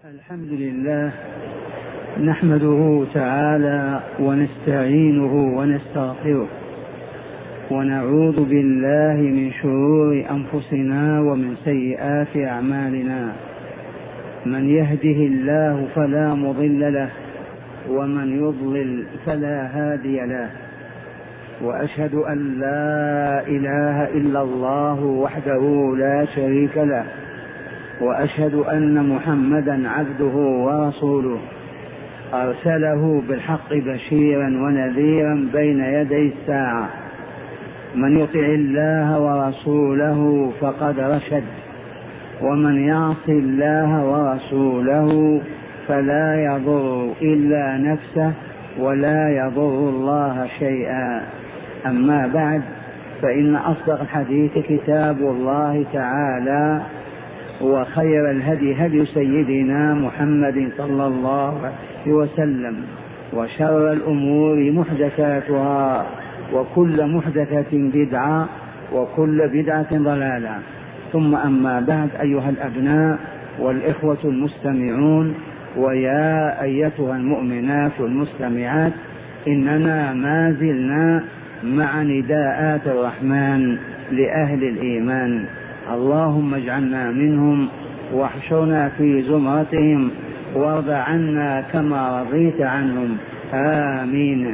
الحمد لله نحمده تعالى ونستعينه ونستغفره ونعوذ بالله من شرور أنفسنا ومن سيئات أعمالنا. من يهده الله فلا مضل له ومن يضلل فلا هادي له، وأشهد أن لا إله إلا الله وحده لا شريك له، وأشهد أن محمدا عبده ورسوله أرسله بالحق بشيرا ونذيرا بين يدي الساعة. من يطع الله ورسوله فقد رشد، ومن يعص الله ورسوله فلا يضر إلا نفسه ولا يضر الله شيئا. أما بعد، فإن أصدق الحديث كتاب الله تعالى، وخير الهدي هدي سيدنا محمد صلى الله عليه وسلم، وشر الأمور محدثاتها، وكل محدثة بدعة، وكل بدعة ضلالة. ثم أما بعد، أيها الأبناء والإخوة المستمعون، ويا أيتها المؤمنات المستمعات، إننا ما زلنا مع نداءات الرحمن لأهل الإيمان. اللهم اجعلنا منهم واحشرنا في زمرتهم وارض عنا كما رضيت عنهم، آمين.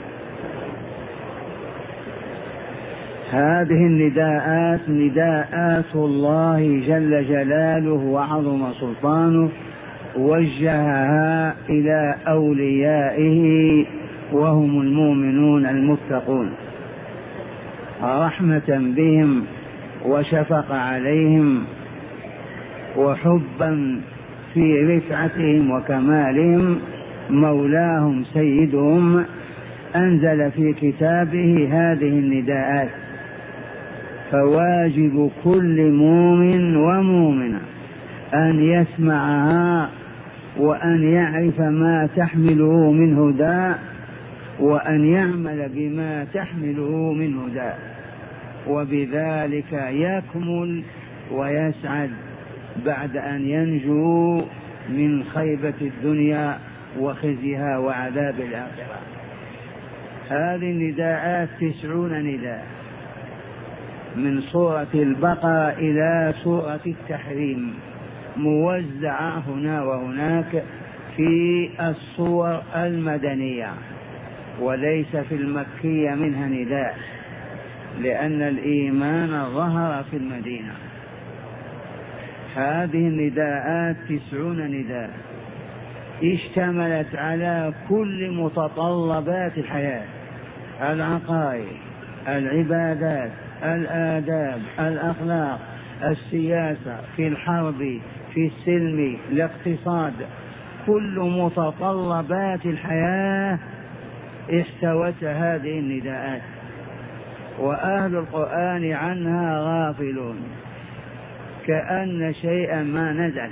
هذه النداءات نداءات الله جل جلاله وعظم سلطانه، وجهها إلى أوليائه وهم المؤمنون المتقون، رحمة بهم وشفق عليهم وحبا في رفعتهم وكمالهم. مولاهم سيدهم أنزل في كتابه هذه النداءات، فواجب كل مؤمن ومؤمنة أن يسمعها وأن يعرف ما تحمله من هدى، وأن يعمل بما تحمله من هدى، وبذلك يكمل ويسعد بعد أن ينجو من خيبة الدنيا وخزيها وعذاب الآخرة. هذه النداءات 90 نداء، من سورة البقرة إلى سورة التحريم، موزعة هنا وهناك في الصور المدنية، وليس في المكية منها نداء، لأن الإيمان ظهر في المدينة. هذه النداءات 90 نداء، اشتملت على كل متطلبات الحياة: العقائد، العبادات، الآداب، الأخلاق، السياسة، في الحرب، في السلم، الاقتصاد، كل متطلبات الحياة احتوتها هذه النداءات، وأهل القرآن عنها غافلون كأن شيئا ما نزل.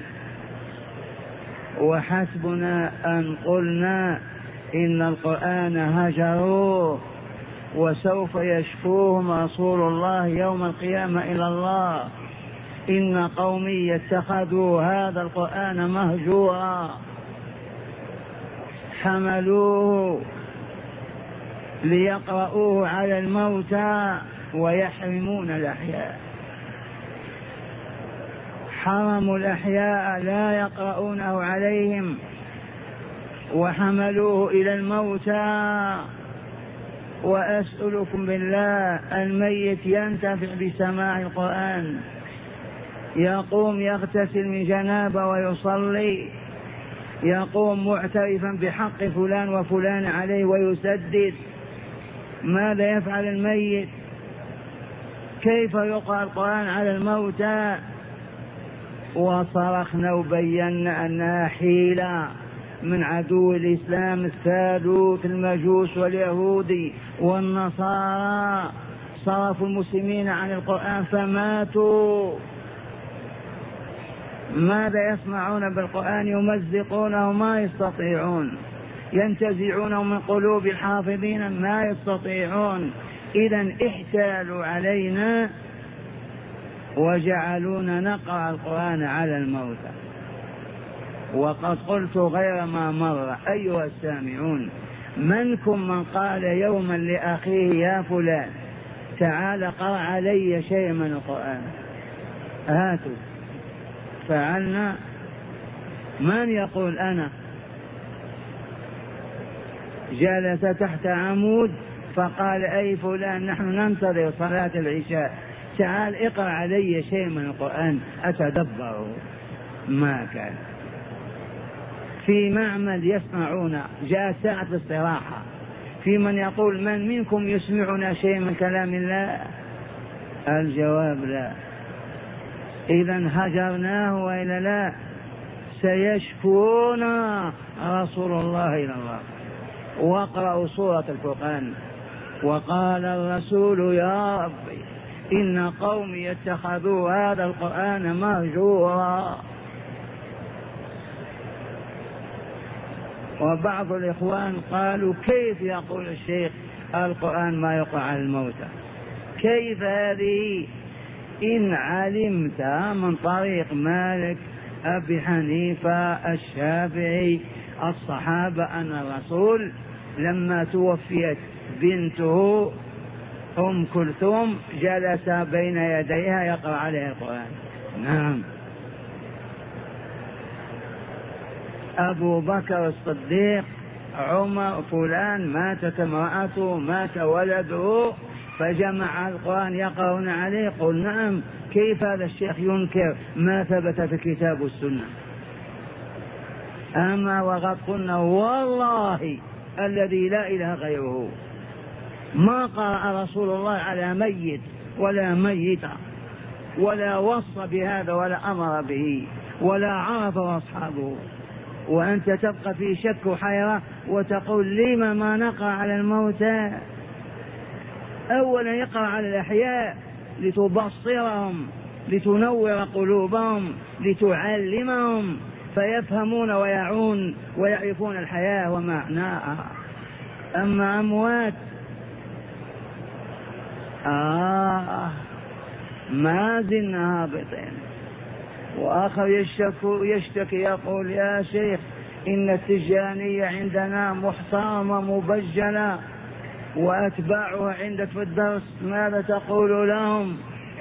وحسبنا أن قلنا إن القرآن هجروه وسوف يشكوهم رسول الله يوم القيامة إلى الله، إن قومي اتخذوا هذا القرآن مهجورا، حملوه ليقرؤوه على الموتى ويحرمون الأحياء. حرموا الأحياء لا يقرؤونه عليهم، وحملوه إلى الموتى. وأسألكم بالله، الميت ينتفع بسماع القرآن، يقوم يغتسل من جنابه ويصلي، يقوم معترفا بحق فلان وفلان عليه ويسدد. ماذا يفعل الميت؟ كيف يقرأ القرآن على الموتى؟ وصرخنا وبينا أنها حيلة من عدو الإسلام الثالوث، المجوس واليهود والنصارى، صرفوا المسلمين عن القرآن فماتوا. ماذا يصنعون بالقرآن؟ يمزقونه، ما يستطيعون، ينتزعونه من قلوب الحافظين، ما يستطيعون. إذن احتالوا علينا وجعلونا نقرأ القرآن على الموتى. وقد قلت غير ما مر أيها السامعون، منكم من قال يوما لأخيه يا فلان تعال قرأ علي شيء من القرآن؟ هاتوا، فعلنا. من يقول أنا؟ جلس تحت عمود فقال أي فلان نحن ننتظر صلاة العشاء، تعال اقرأ علي شيء من القرآن أتدبره. ما كان. في معمل يسمعون، جاء ساعة الاستراحة، في من يقول من منكم يسمعنا شيء من كلام الله؟ الجواب لا. إذا هجرناه وإلا لا؟ سيشكونا رسول الله إلى الله. واقرأوا سورة الفرقان. وقال الرسول يا ربي إن قومي اتخذوا هذا القرآن مهجورا. وبعض الإخوان قالوا كيف يقول الشيخ القرآن ما يقرأ على الموتى؟ كيف هذه؟ إن علمت من طريق مالك أبي حنيفة الشافعي الصحابة أن الرسول لما توفيت بنته أم كلثوم جلس بين يديها يقرأ عليها القرآن. نعم. أبو بكر الصديق، عمر، فلان ماتت امرأته، مات ولده، فجمع القرآن يقرؤون عليه. قل نعم. كيف هذا الشيخ ينكر ما ثبت في الكتاب والسنة؟ أما وقد قلنا والله الذي لا إله غيره ما قرأ رسول الله على ميت ولا ميتة، ولا وصى بهذا ولا أمر به، ولا عرفه أصحابه، وأنت تبقى في شك وحيرة وتقول لما ما نقرأ على الموتى؟ أولا يقرأ على الأحياء لتبصرهم، لتنور قلوبهم، لتعلمهم فيفهمون ويعون ويعرفون الحياة ومعناها. أما أموات ما زلنا هابطين. وآخر يشتكي يقول يا شيخ إن التجانية عندنا محترمة مبجلة وأتباعها عندك في الدرس، ماذا تقول لهم؟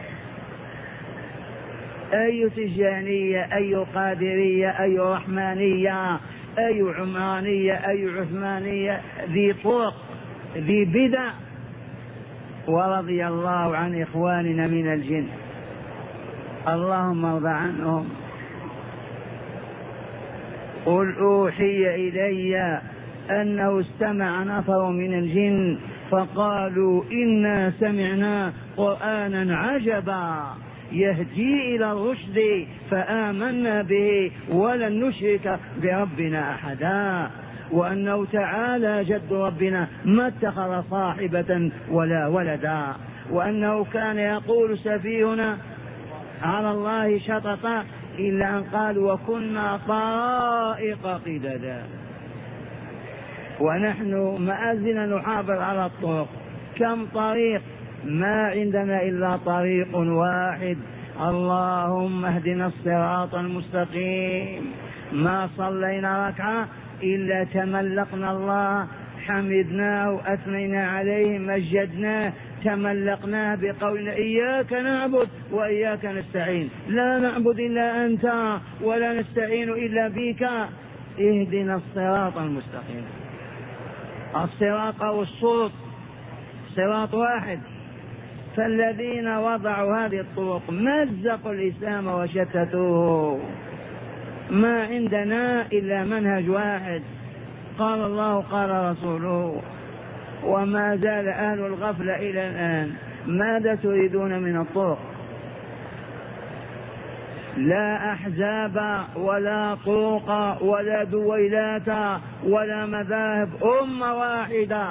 أي تجانية، أي قادرية، أي رحمانية، أي عمرانية، أي عثمانية، ذي طرق، ذي بدع. ورضي الله عن إخواننا من الجن، اللهم ارض عنهم. قل أوحي إلي أنه استمع نفر من الجن فقالوا إنا سمعنا قرآنا عجبا يهدي إلى الرشد فآمنا به ولن نشرك بربنا أحدا، وأنه تعالى جد ربنا ما اتخذ صاحبة ولا ولدا، وأنه كان يقول سفيهنا على الله شططا إلا أن قالوا وكنا طرائق قددا. ونحن ما زلنا نحافظ على الطرق. كم طريق؟ ما عندنا إلا طريق واحد. اللهم اهدنا الصراط المستقيم. ما صلينا ركعة إلا تملقنا الله، حمدناه، أثنينا عليه، مجدناه، تملقناه بقولنا إياك نعبد وإياك نستعين، لا نعبد إلا أنت ولا نستعين إلا بك، اهدنا الصراط المستقيم. الصراط أو الصوت صراط واحد. فالذين وضعوا هذه الطرق مزقوا الإسلام وشتتوه. ما عندنا إلا منهج واحد، قال الله قال رسوله. وما زال أهل الغفلة إلى الآن. ماذا تريدون من الطرق؟ لا أحزاب ولا طرق ولا دويلات ولا مذاهب، أمة واحدة.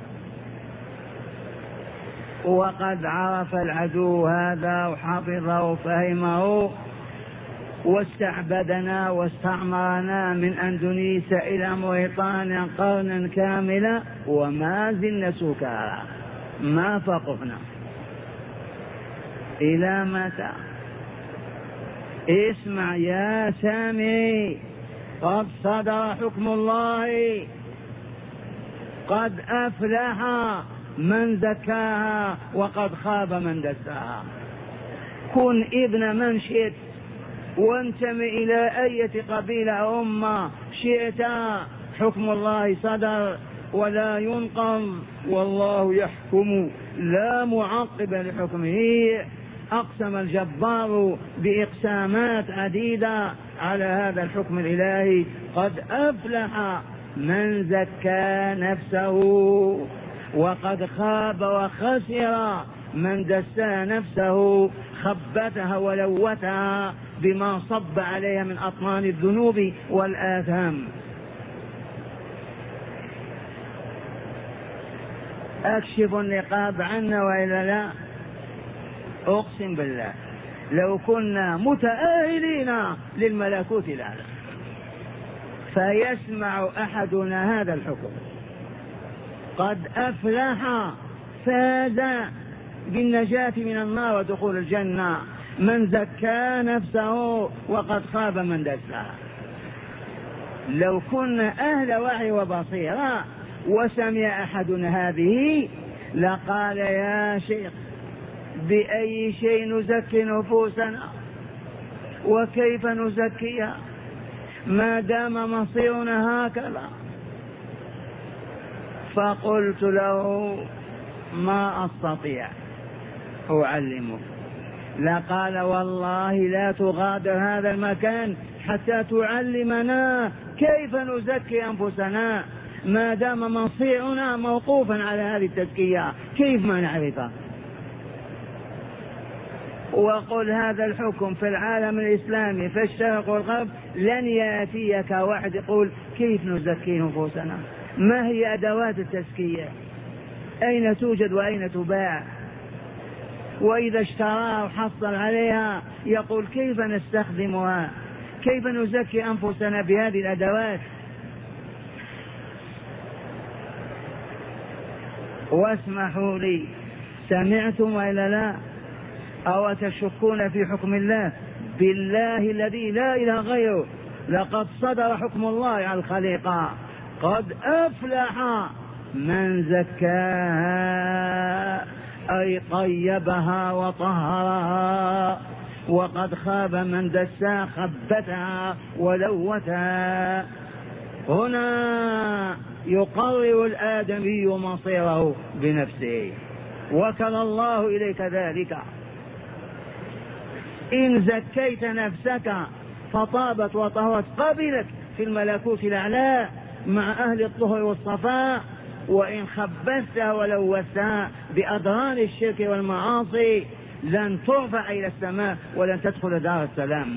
وقد عرف العدو هذا وحفظه وفهمه واستعبدنا واستعمرنا من أندونيسيا إلى موريطانيا قرنا كاملا وما زلنا سكارى، ما فقفنا. إلى متى؟ اسمع يا سامي، قد صدر حكم الله، قد أفلح من زكاها وقد خاب من دساها. كن ابن من شئت وانتمي إلى أي قبيلة أو أمة شئت، حكم الله صدر ولا ينقض، والله يحكم لا معقب لحكمه. أقسم الجبار بإقسامات عديدة على هذا الحكم الإلهي. قد أفلح من زكى نفسه وقد خاب وخسر من دسى نفسه، خبتها ولوتها بما صب عليها من أطنان الذنوب والآثام. أكشف النقاب عنا وإلا لا؟ أقسم بالله لو كنا متأهلين للملكوت الأعلى فيسمع أحدنا هذا الحكم. قد أفلح فاز بالنجاة من النار ودخول الجنة من زكى نفسه وقد خاب من دساها. لو كنا أهل وعي وبصيرة وسمع أحدنا هذه لقال يا شيخ بأي شيء نزكي نفوسنا وكيف نزكيها ما دام مصيرنا هكذا؟ فقلت له ما أستطيع أعلمك. لقال والله لا تغادر هذا المكان حتى تعلمنا كيف نزكي أنفسنا ما دام مصيرنا موقوفا على هذه التزكية، كيف ما نعرفها؟ وقل هذا الحكم في العالم الإسلامي في الشرق والغرب لن يأتيك واحد يقول كيف نزكي نفوسنا، ما هي أدوات التزكية، أين توجد وأين تباع، وإذا اشتراها وحصل عليها يقول كيف نستخدمها، كيف نزكي أنفسنا بهذه الأدوات. واسمحوا لي، سمعتم وإلا لا؟ أو تشكون في حكم الله؟ بالله الذي لا إله غيره لقد صدر حكم الله على الخليقة. قد أفلح من زكاها أي طيبها وطهرها، وقد خاب من دساها خبتها ولوتها. هنا يقرر الآدمي مصيره بنفسه، وكل الله إليك ذلك. إن زكيت نفسك فطابت وطهرت قبلت في الملكوت الأعلى مع أهل الطهر والصفاء، وإن خبثتها ولوثتها بأضرار الشرك والمعاصي لن ترفع إلى السماء ولن تدخل دار السلام.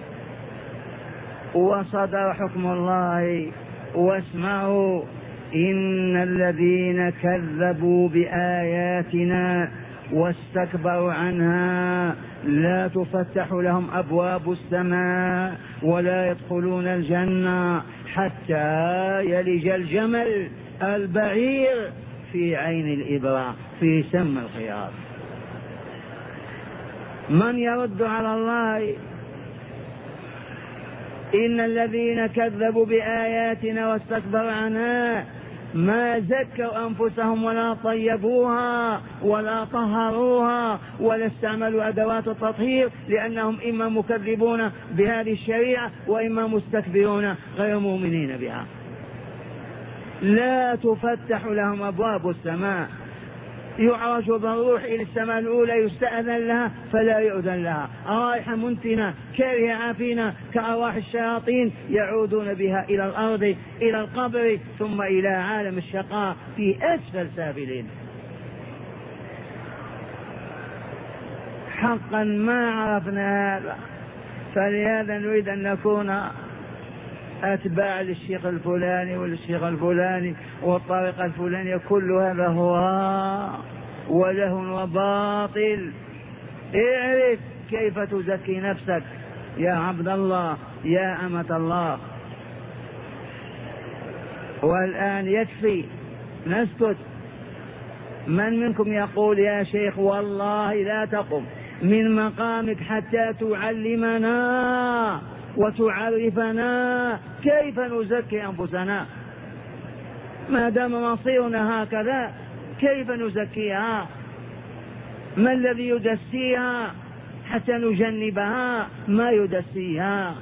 وصدر حكم الله. واسمعوا إن الذين كذبوا بآياتنا واستكبروا عنها لا تفتح لهم أبواب السماء ولا يدخلون الجنة حتى يلج الجمل البعير في عين الإبرة في سم الخياط. من يرد على الله؟ إن الذين كذبوا بآياتنا واستكبروا عنها ما زكوا أنفسهم ولا طيبوها ولا طهروها ولا استعملوا أدوات التطهير، لأنهم إما مكذبون بهذه الشريعة وإما مستكبرون غير مؤمنين بها. لا تفتح لهم أبواب السماء، يعرج بالروح إلى السماء الأولى يستأذن لها فلا يؤذن لها، رائحة منتنة كارهة عافينة كأرواح الشياطين يعودون بها إلى الأرض إلى القبر ثم إلى عالم الشقاء في أسفل سافلين. حقا ما عرفنا هذا، فلهذا نريد أن نكون أتباع للشيخ الفلاني والشيخ الفلاني والطريقة الفلانية، كل هذا هو وله وباطل. اعرف كيف تزكي نفسك يا عبد الله يا أمة الله. والآن يكفي نسكت. من منكم يقول يا شيخ والله لا تقم من مقامك حتى تعلمنا وتعرفنا كيف نزكي أنفسنا. ما دام مصيرنا هكذا كيف نزكيها؟ ما الذي يدسيها حتى نجنبها ما يدسيها؟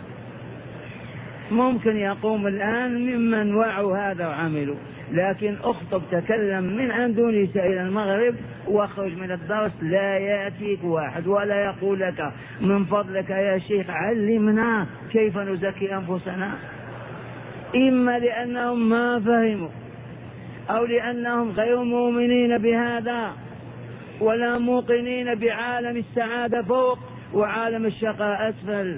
ممكن يقوم الآن ممن وعوا هذا وعملوا، لكن اخطب تكلم من أندونيسيا إلى المغرب واخرج من الدرس لا يأتيك واحد ولا يقول لك من فضلك يا شيخ علمنا كيف نزكي أنفسنا. إما لأنهم ما فهموا أو لأنهم غير مؤمنين بهذا ولا موقنين بعالم السعادة فوق وعالم الشقاء أسفل.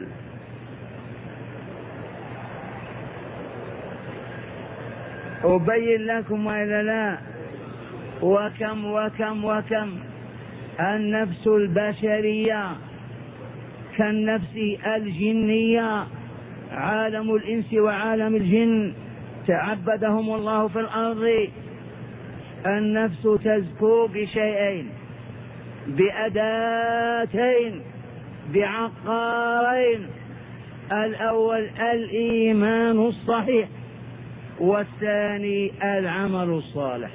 أبين لكم وإلا لا؟ وكم وكم وكم النفس البشرية كالنفس الجنية، عالم الإنس وعالم الجن تعبدهم الله في الأرض. النفس تزكو بشيئين، بأداتين، بعقارين: الأول الإيمان الصحيح، والثاني العمل الصالح.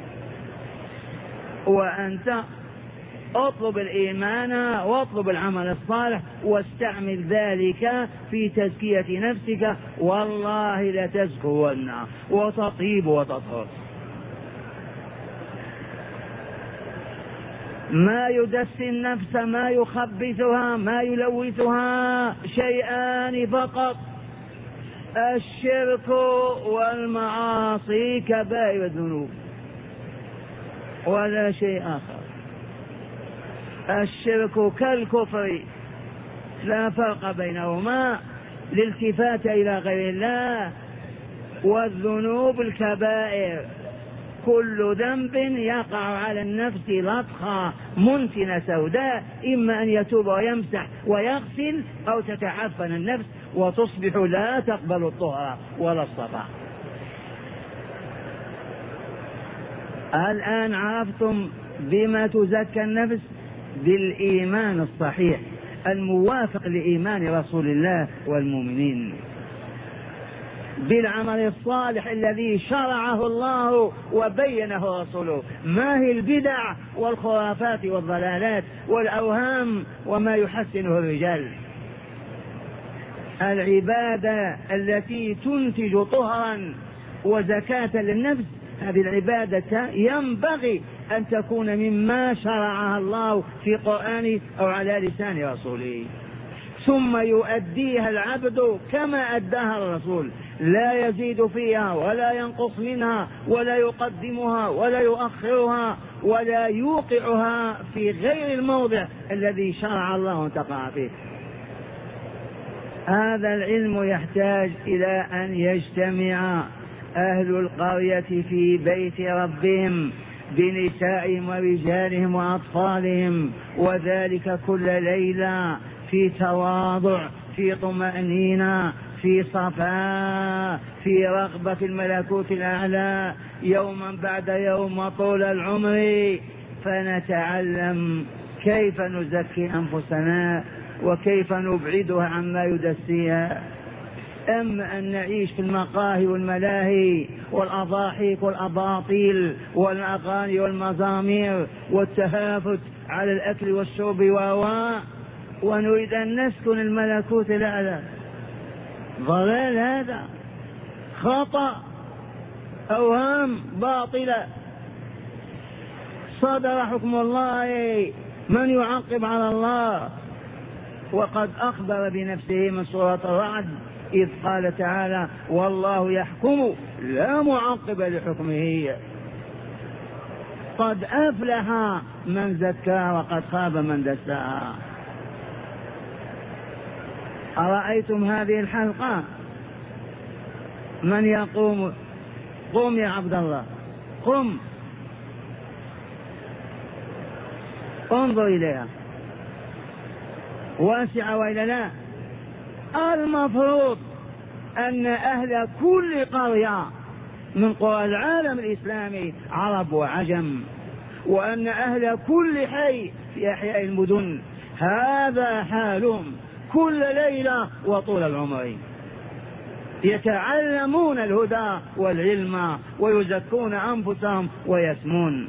وأنت اطلب الإيمان واطلب العمل الصالح واستعمل ذلك في تزكية نفسك، والله لتزكون وتطيب وتطهر. ما يدسي النفس، ما يخبثها، ما يلوثها شيئان فقط: الشرك والمعاصي كبائر الذنوب، ولا شيء آخر. الشرك كالكفر لا فرق بينهما للالتفات إلى غير الله، والذنوب الكبائر كل ذنب يقع على النفس لطخة منتنة سوداء، إما أن يتوب ويمسح ويغسل أو تتعفن النفس وتصبح لا تقبل الطهر ولا الصفاء. الآن عرفتم بما تزكى النفس: بالإيمان الصحيح الموافق لإيمان رسول الله والمؤمنين، بالعمل الصالح الذي شرعه الله وبينه رسوله، ما هي البدع والخرافات والضلالات والأوهام وما يحسنه الرجال. العبادة التي تنتج طهرا وزكاة للنفس، هذه العبادة ينبغي أن تكون مما شرعها الله في قرآنه أو على لسان رسوله، ثم يؤديها العبد كما أداها الرسول، لا يزيد فيها ولا ينقص منها ولا يقدمها ولا يؤخرها ولا يوقعها في غير الموضع الذي شرع الله أن تقع فيه. هذا العلم يحتاج إلى أن يجتمع أهل القرية في بيت ربهم بنسائهم ورجالهم وأطفالهم، وذلك كل ليلة في تواضع، في طمأنينة، في صفاء، في رغبة الملكوت الأعلى، يوما بعد يوم وطول العمر، فنتعلم كيف نزكي أنفسنا وكيف نبعدها عما يدسيها. أما أن نعيش في المقاهي والملاهي والأضاحيك والأباطيل والأغاني والمزامير والتهافت على الأكل والشرب ونريد أن نسكن الملكوت الأعلى، ضلال، هذا خطأ، أوهام باطلة. صدر حكم الله، من يعقب على الله؟ وقد أخبر بنفسه من سورة الرعد إذ قال تعالى: والله يحكم لا معقب لحكمه. قد أفلح من زكاها وقد خاب من دساها. أرأيتم هذه الحلقة؟ من يقوم؟ قم يا عبد الله، قم انظر إليها، واسعة وإلا لا؟ المفروض أن أهل كل قرية من قرى العالم الإسلامي عرب وعجم، وأن أهل كل حي في أحياء المدن هذا حالهم، كل ليلة وطول العمر، يتعلمون الهدى والعلم ويزكون أنفسهم ويسمون.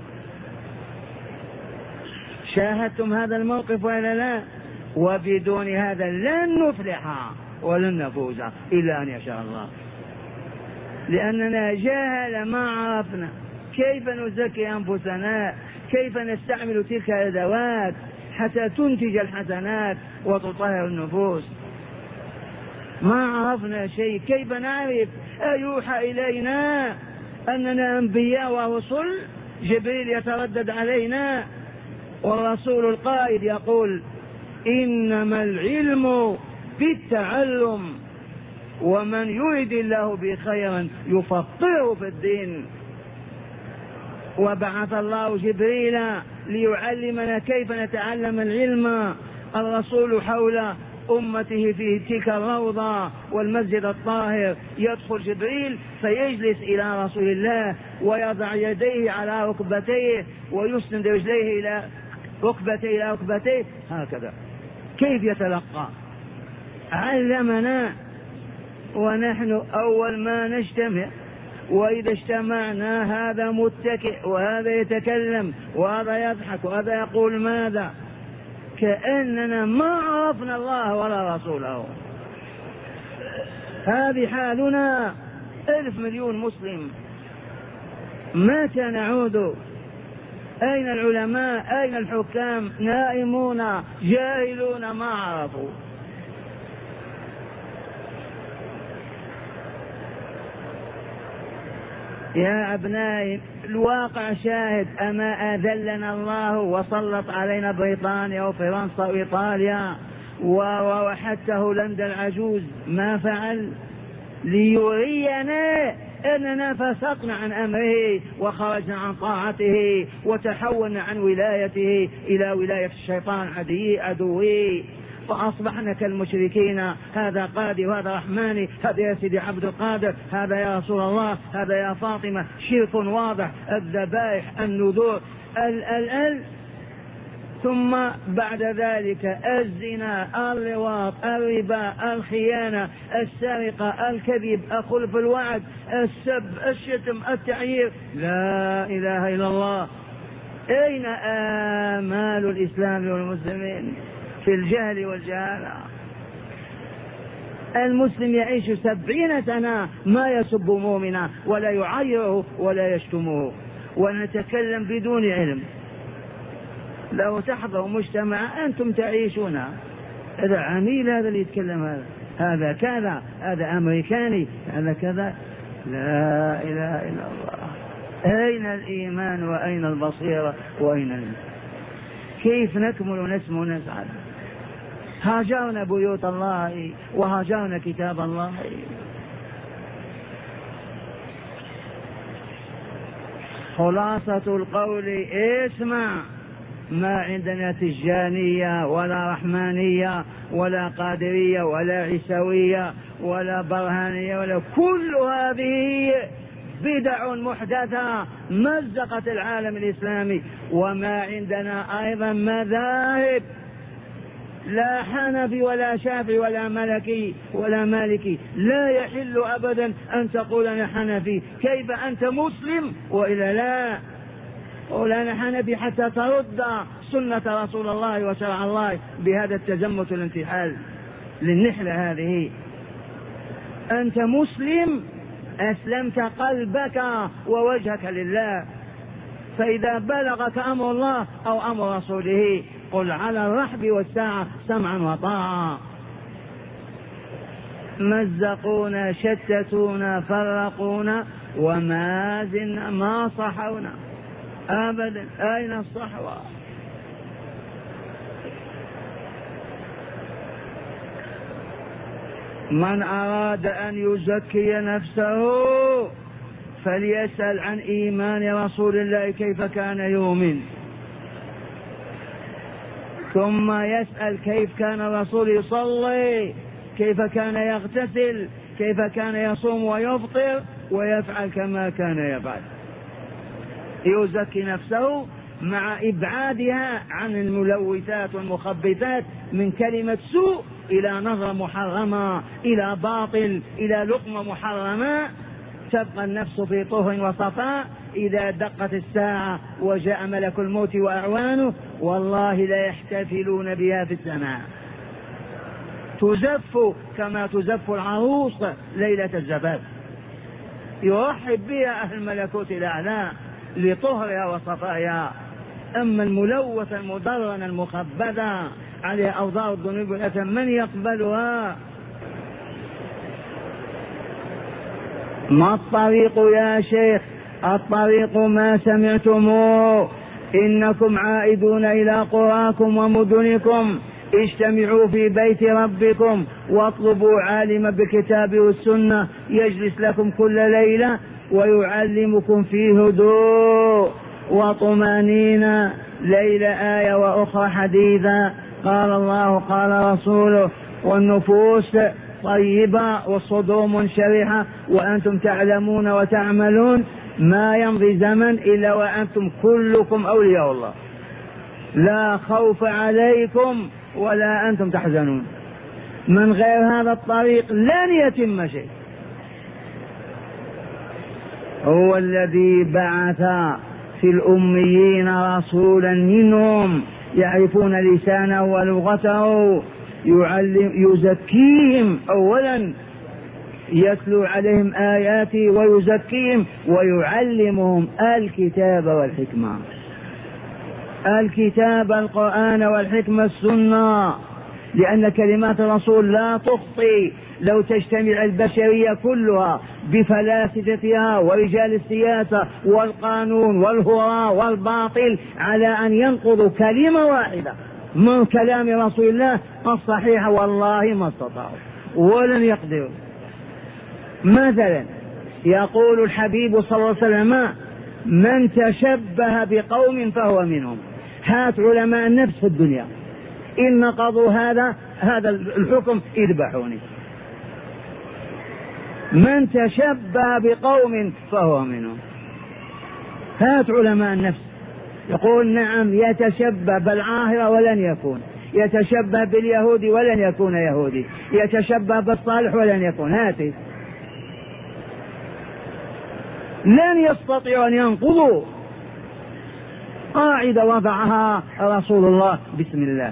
شاهدتم هذا الموقف ولا لا؟ وبدون هذا لن نفلح ولن نفوز إلا أن يشاء الله، لأننا جاهل ما عرفنا كيف نزكي أنفسنا، كيف نستعمل تلك الأدوات حتى تنتج الحسنات وتطهر النفوس. ما عرفنا شيء. كيف نعرف؟ أيوحى إلينا أننا أنبياء ورسل؟ جبريل يتردد علينا، والرسول القائد يقول إنما العلم بالتعلم، ومن يريد الله به خيرا يفقهه في الدين. وبعث الله جبريل ليعلمنا كيف نتعلم العلم. الرسول حول أمته في تلك الروضة والمسجد الطاهر، يدخل جبريل فيجلس إلى رسول الله ويضع يديه على ركبتيه ويسند رجليه إلى ركبتيه هكذا. كيف يتلقى؟ علمنا. ونحن أول ما نجتمع وإذا اجتمعنا هذا متكئ وهذا يتكلم وهذا يضحك وهذا يقول ماذا، كأننا ما عرفنا الله ولا رسوله. هذه حالنا 1,000 مليون مسلم. متى نعود؟ أين العلماء؟ أين الحكام؟ نائمون جاهلون ما عرفوا. يا أبنائي، الواقع شاهد. أما أذلنا الله وسلط علينا بريطانيا وفرنسا وإيطاليا وحتى هولندا العجوز؟ ما فعل؟ ليرينا أننا فسقنا عن أمره وخرجنا عن طاعته وتحولنا عن ولايته إلى ولاية الشيطان عدوي، فأصبحنا كالمشركين. هذا قادي وهذا رحماني، هذا يا سيدي عبد القادر، هذا يا رسول الله، هذا يا فاطمة. شرك واضح، الذبائح، النذور، ثم بعد ذلك الزنا، اللواط، الربا، الخيانة، السرقة، الكذب، خلف الوعد، السب، الشتم، التعيير. لا إله إلا الله. أين آمال الإسلام والمسلمين؟ في الجهل والجهالة. المسلم يعيش 70 سنة ما يسب مؤمنا ولا يعيره ولا يشتمه، ونتكلم بدون علم. لو تحضر مجتمع أنتم تعيشون، هذا عميل، هذا اللي يتكلم، هذا كذا، هذا أمريكاني، هذا كذا. لا إله إلا الله. أين الإيمان وأين البصيرة وأين كيف نكمل ونسمو ونسعد؟ هاجرنا بيوت الله وهاجرنا كتاب الله. خلاصة القول اسمع، ما عندنا تجانية ولا رحمانية ولا قادرية ولا عيسوية ولا برهانية ولا كل هذه بدع محدثة مزقت العالم الإسلامي. وما عندنا أيضا مذاهب، لا حنفي ولا شافعي ولا ملكي ولا مالكي. لا يحل أبدا أن تقول أنا حنفي. كيف أنت مسلم وإلا لا؟ ولا أنا حنفي حتى ترد سنة رسول الله وشرع الله بهذا التزمت والانتحال للنحلة هذه. أنت مسلم، أسلمت قلبك ووجهك لله. فإذا بلغك أمر الله أو أمر رسوله قل على الرحب والساعة سمعا وطاعة. مزقونا، شتتونا، فرقونا، وما زلنا ما صحونا أبدا. أين الصحوة؟ من أراد أن يزكي نفسه فليسأل عن إيمان رسول الله كيف كان يؤمن، ثم يسأل كيف كان الرسول يصلي، كيف كان يغتسل، كيف كان يصوم ويفطر ويفعل كما كان يفعل. يزكي نفسه مع إبعادها عن الملوثات والمخبثات من كلمة سوء إلى نظرة محرمة، إلى باطل، إلى لقمة محرمة، تبقى النفس في طهر وصفاء. إذا دقت الساعة وجاء ملك الموت وأعوانه والله لا يحتفلون بها في السماء، تزف كما تزف العروس ليلة الزفاف، يرحب بها أهل الملكوت الأعلى لطهرها وصفائها. أما الملوثة المضرنة المخبدة عليها أوضاع الذنوب والأثم من يقبلها؟ ما الطريق يا شيخ؟ الطريق ما سمعتموه، إنكم عائدون إلى قراكم ومدنكم، اجتمعوا في بيت ربكم واطلبوا عالما بالكتاب والسنة يجلس لكم كل ليلة ويعلمكم فيه هدوء وطمانينة، ليلة آية وأخرى حديثا. قال الله قال رسوله، والنفوس طيبة والصدور منشرحة وأنتم تعلمون وتعملون. ما يمضي زمن إلا وأنتم كلكم أولياء الله، لا خوف عليكم ولا أنتم تحزنون. من غير هذا الطريق لن يتم شيء. هو الذي بعث في الأميين رسولا منهم يعرفون لسانه ولغته، يزكيهم أولا، يتلو عليهم آياته ويزكيهم ويعلمهم الكتاب والحكمة، الكتاب القرآن والحكمة السنة، لأن كلمات الرسول لا تخطي. لو تجتمع البشرية كلها بفلاسفتها ورجال السياسة والقانون والهراء والباطل على أن ينقضوا كلمة واحدة من كلام رسول الله الصحيح، والله ما استطاعوا ولن يقدروا. مثلا يقول الحبيب صلى الله عليه وسلم: من تشبه بقوم فهو منهم. هات علماء النفس في الدنيا إن نقضوا هذا الحكم اذبحوني. من تشبه بقوم فهو منهم. هات علماء النفس يقول نعم يتشبه بالعاهرة ولن يكون، يتشبه باليهود ولن يكون يهودي، يتشبه بالصالح ولن يكون. هاتي لن يستطيعوا أن ينقضوا قاعدة وضعها رسول الله. بسم الله.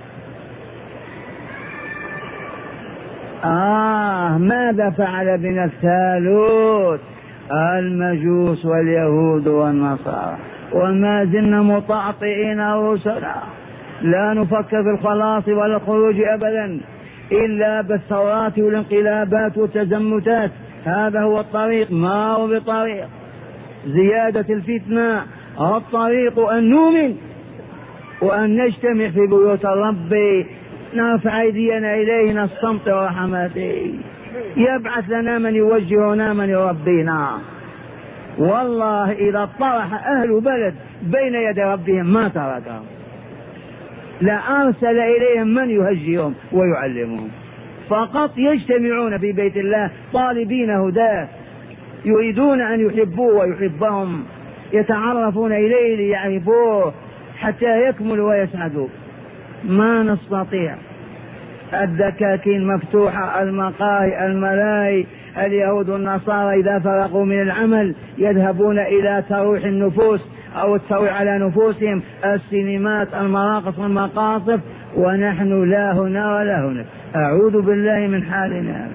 ماذا فعل بنا الثالوث؟ المجوس واليهود والنصارى، وما زلنا مطاطئين رسلا، لا نفكر في الخلاص ولا الخروج أبدا إلا بالثورات والانقلابات والتزمتات. هذا هو الطريق، ما هو بطريق زيادة الفتنة. الطريق أن نؤمن وأن نجتمع في بيوت الرب، نرفع أيدينا إليه نستمطر رحمته، يبعث لنا من يوجهنا من يربينا. والله إذا طرح أهل بلد بين يدي ربهم ما تركهم، لا أرسل إليهم من يهجيهم ويعلمهم. فقط يجتمعون في بيت الله طالبين هداه، يريدون أن يحبوه ويحبهم، يتعرفون إليه ليعرفوه حتى يكملوا ويسعدوا. ما نستطيع. الدكاكين مفتوحة، المقاهي، الملاهي، اليهود والنصارى إذا فرغوا من العمل يذهبون إلى ترويح النفوس أو الترويح على نفوسهم، السينمات، المراقص والمقاصف، ونحن لا هنا ولا هنا. أعوذ بالله من حالنا.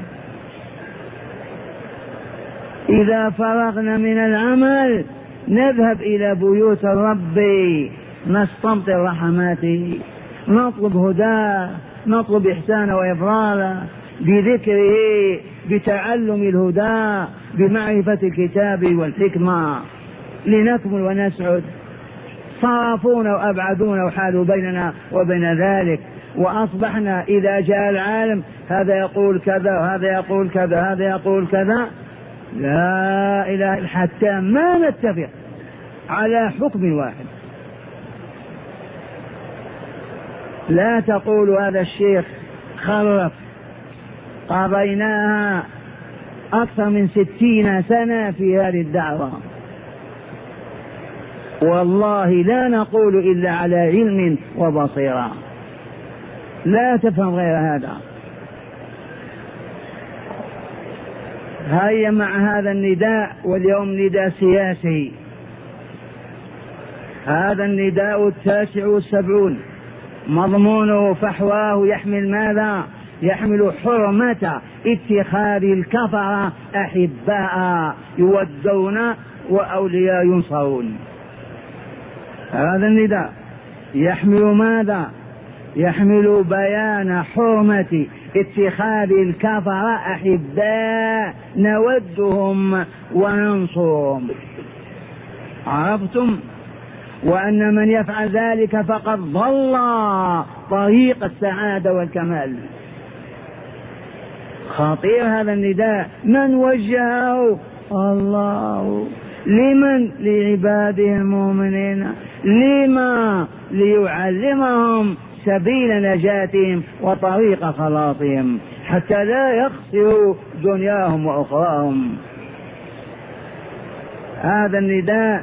إذا فرغنا من العمل نذهب إلى بيوت الرب نستمطر رحماته، نطلب هداه، نطلب إحسانه وإفضاله بذكره، بتعلم الهدى، بمعرفة الكتاب والحكمة لنكمل ونسعد. صرفونا وأبعدونا وحالوا بيننا وبين ذلك، وأصبحنا إذا جاء العالم هذا يقول كذا وهذا يقول كذا، هذا يقول كذا، لا إله، حتى ما نتفق على حكم واحد. لا تقول هذا الشيخ خرف، قضيناها أكثر من 60 سنة في هذه الدعوة، والله لا نقول إلا على علم وبصيرة، لا تفهم غير هذا. هيا مع هذا النداء، واليوم نداء سياسي. هذا النداء 79 مضمونه فحواه يحمل ماذا؟ يحمل حرمة اتخاذ الكفرة أحباء يودون وأولياء ينصرون. هذا النداء يحمل ماذا؟ يحمل بيان حرمة اتخاذ الكفرة أحباء نودهم وننصرهم. عرفتم؟ وأن من يفعل ذلك فقد ضل طريق السعادة والكمال. خطير هذا النداء. من وجهه؟ الله. لمن؟ لعباده المؤمنين. لما؟ ليعلمهم سبيل نجاتهم وطريق خلاصهم حتى لا يخسروا دنياهم وأخراهم. هذا النداء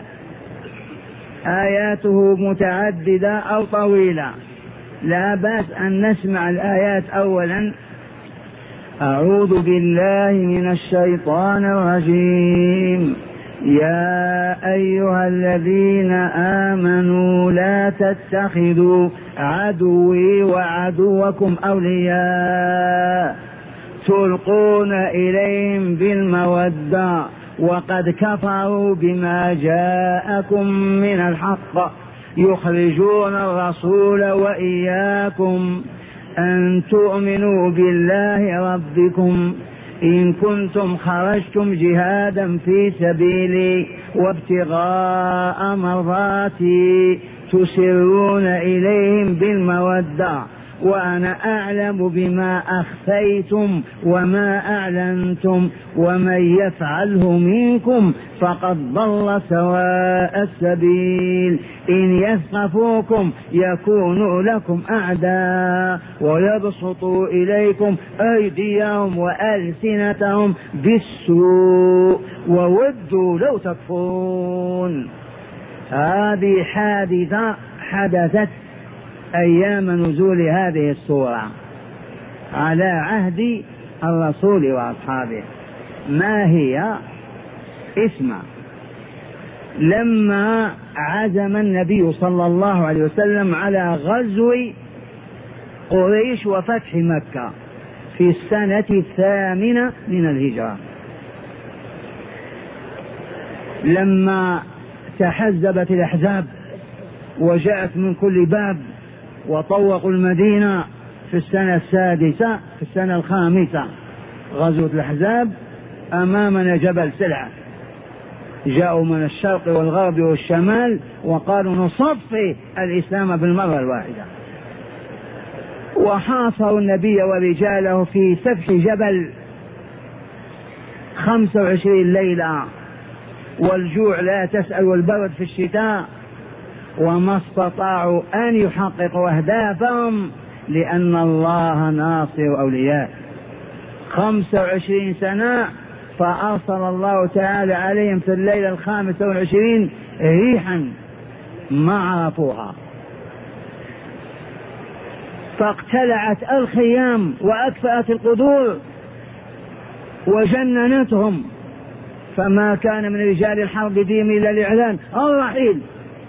آياته متعددة أو طويلة، لا بأس أن نسمع الآيات أولا. أعوذ بالله من الشيطان الرجيم. يا أيها الذين آمنوا لا تتخذوا عدوي وعدوكم أولياء تلقون إليهم بالمودة وقد كفروا بما جاءكم من الحق يخرجون الرسول وإياكم أن تؤمنوا بالله ربكم إن كنتم خرجتم جهادا في سبيلي وابتغاء مرضاتي تسرون إليهم بالمودة وأنا أعلم بما أخفيتم وما أعلنتم ومن يفعله منكم فقد ضل سواء السبيل إن يثقفوكم يكونوا لكم أعداء ويبسطوا إليكم أيديهم وألسنتهم بالسوء وودوا لو تكفرون. هذه حادثة حدثت أيام نزول هذه السورة على عهد الرسول وأصحابه. ما هي؟ اسمع. لما عزم النبي صلى الله عليه وسلم على غزو قريش وفتح مكة في السنة 8 من الهجرة، لما تحزبت الأحزاب وجاءت من كل باب وطوقوا المدينة في السنة 6 في السنة 5 غزوة الأحزاب، أمامنا جبل سلعة، جاءوا من الشرق والغرب والشمال وقالوا نصفي الإسلام بالمرة الواحدة، وحاصروا النبي ورجاله في سفح جبل 25 ليلة، والجوع لا تسأل والبرد في الشتاء، وما استطاعوا أن يحققوا أهدافهم لأن الله ناصر أولياء. 25 سنة، فأرسل الله تعالى عليهم في الليلة 25 ريحا ما عرفوها، فاقتلعت الخيام وأكفأت القدور وجننتهم، فما كان من رجال الحرب ديم إلا الإعلان الرحيل،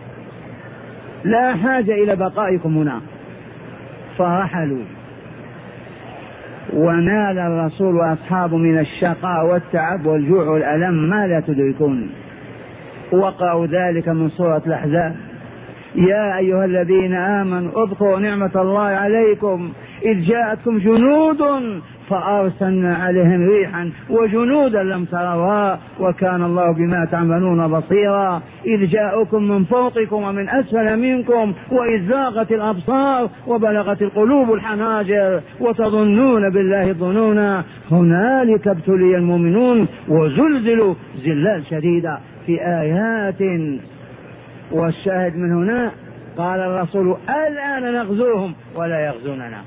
لا حاجة إلى بقائكم هنا، فرحلوا. ونال الرسول وأصحابه من الشقاء والتعب والجوع والألم ما لا تدركون. وقعوا ذلك من سورة الأحزاب. يا أيها الذين آمنوا اذكروا نعمة الله عليكم إذ جاءتكم جنود فأرسلنا عليهم ريحا وجنودا لم تروها وكان الله بما تعملون بصيرا إذ جاءكم من فوقكم ومن أسفل منكم وإذ زاغت الأبصار وبلغت القلوب الحناجر وتظنون بالله الظنونا هنالك ابتلي المؤمنون وزلزلوا زلزال شديدا في آيات. والشاهد من هنا قال الرسول الآن نغزوهم ولا يغزوننا.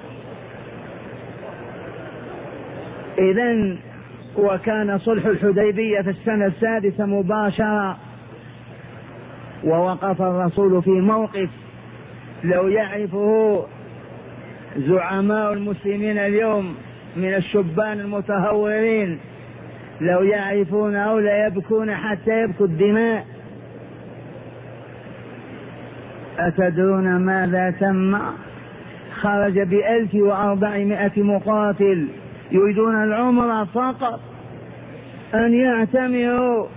إذن وكان صلح الحديبية في السنة 6 مباشرة، ووقف الرسول في موقف لو يعرفه زعماء المسلمين اليوم من الشبان المتهورين لو يعرفون أو لا يبكون حتى يبكوا الدماء. أتدرون ماذا تم؟ خرج ب1400 مقاتل يريدون العمرة فقط، أن يعتمروا،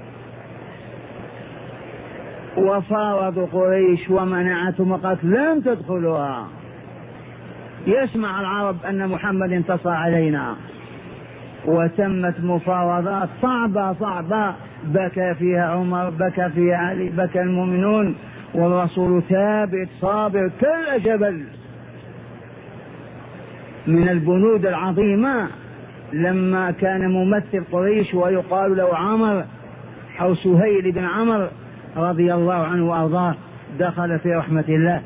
وفاوضوا قريش ومنعتهم وقالت لن تدخلوها. يسمع العرب أن محمد انتصر علينا، وتمت مفاوضات صعبة، بكى فيها عمر، بكى فيها علي، بكى المؤمنون، والرسول ثابت صابر كالجبل. من البنود العظيمة لما كان ممثل قريش ويقال له عمر أو سهيل بن عمرو رضي الله عنه وأرضاه، دخل في رحمة الله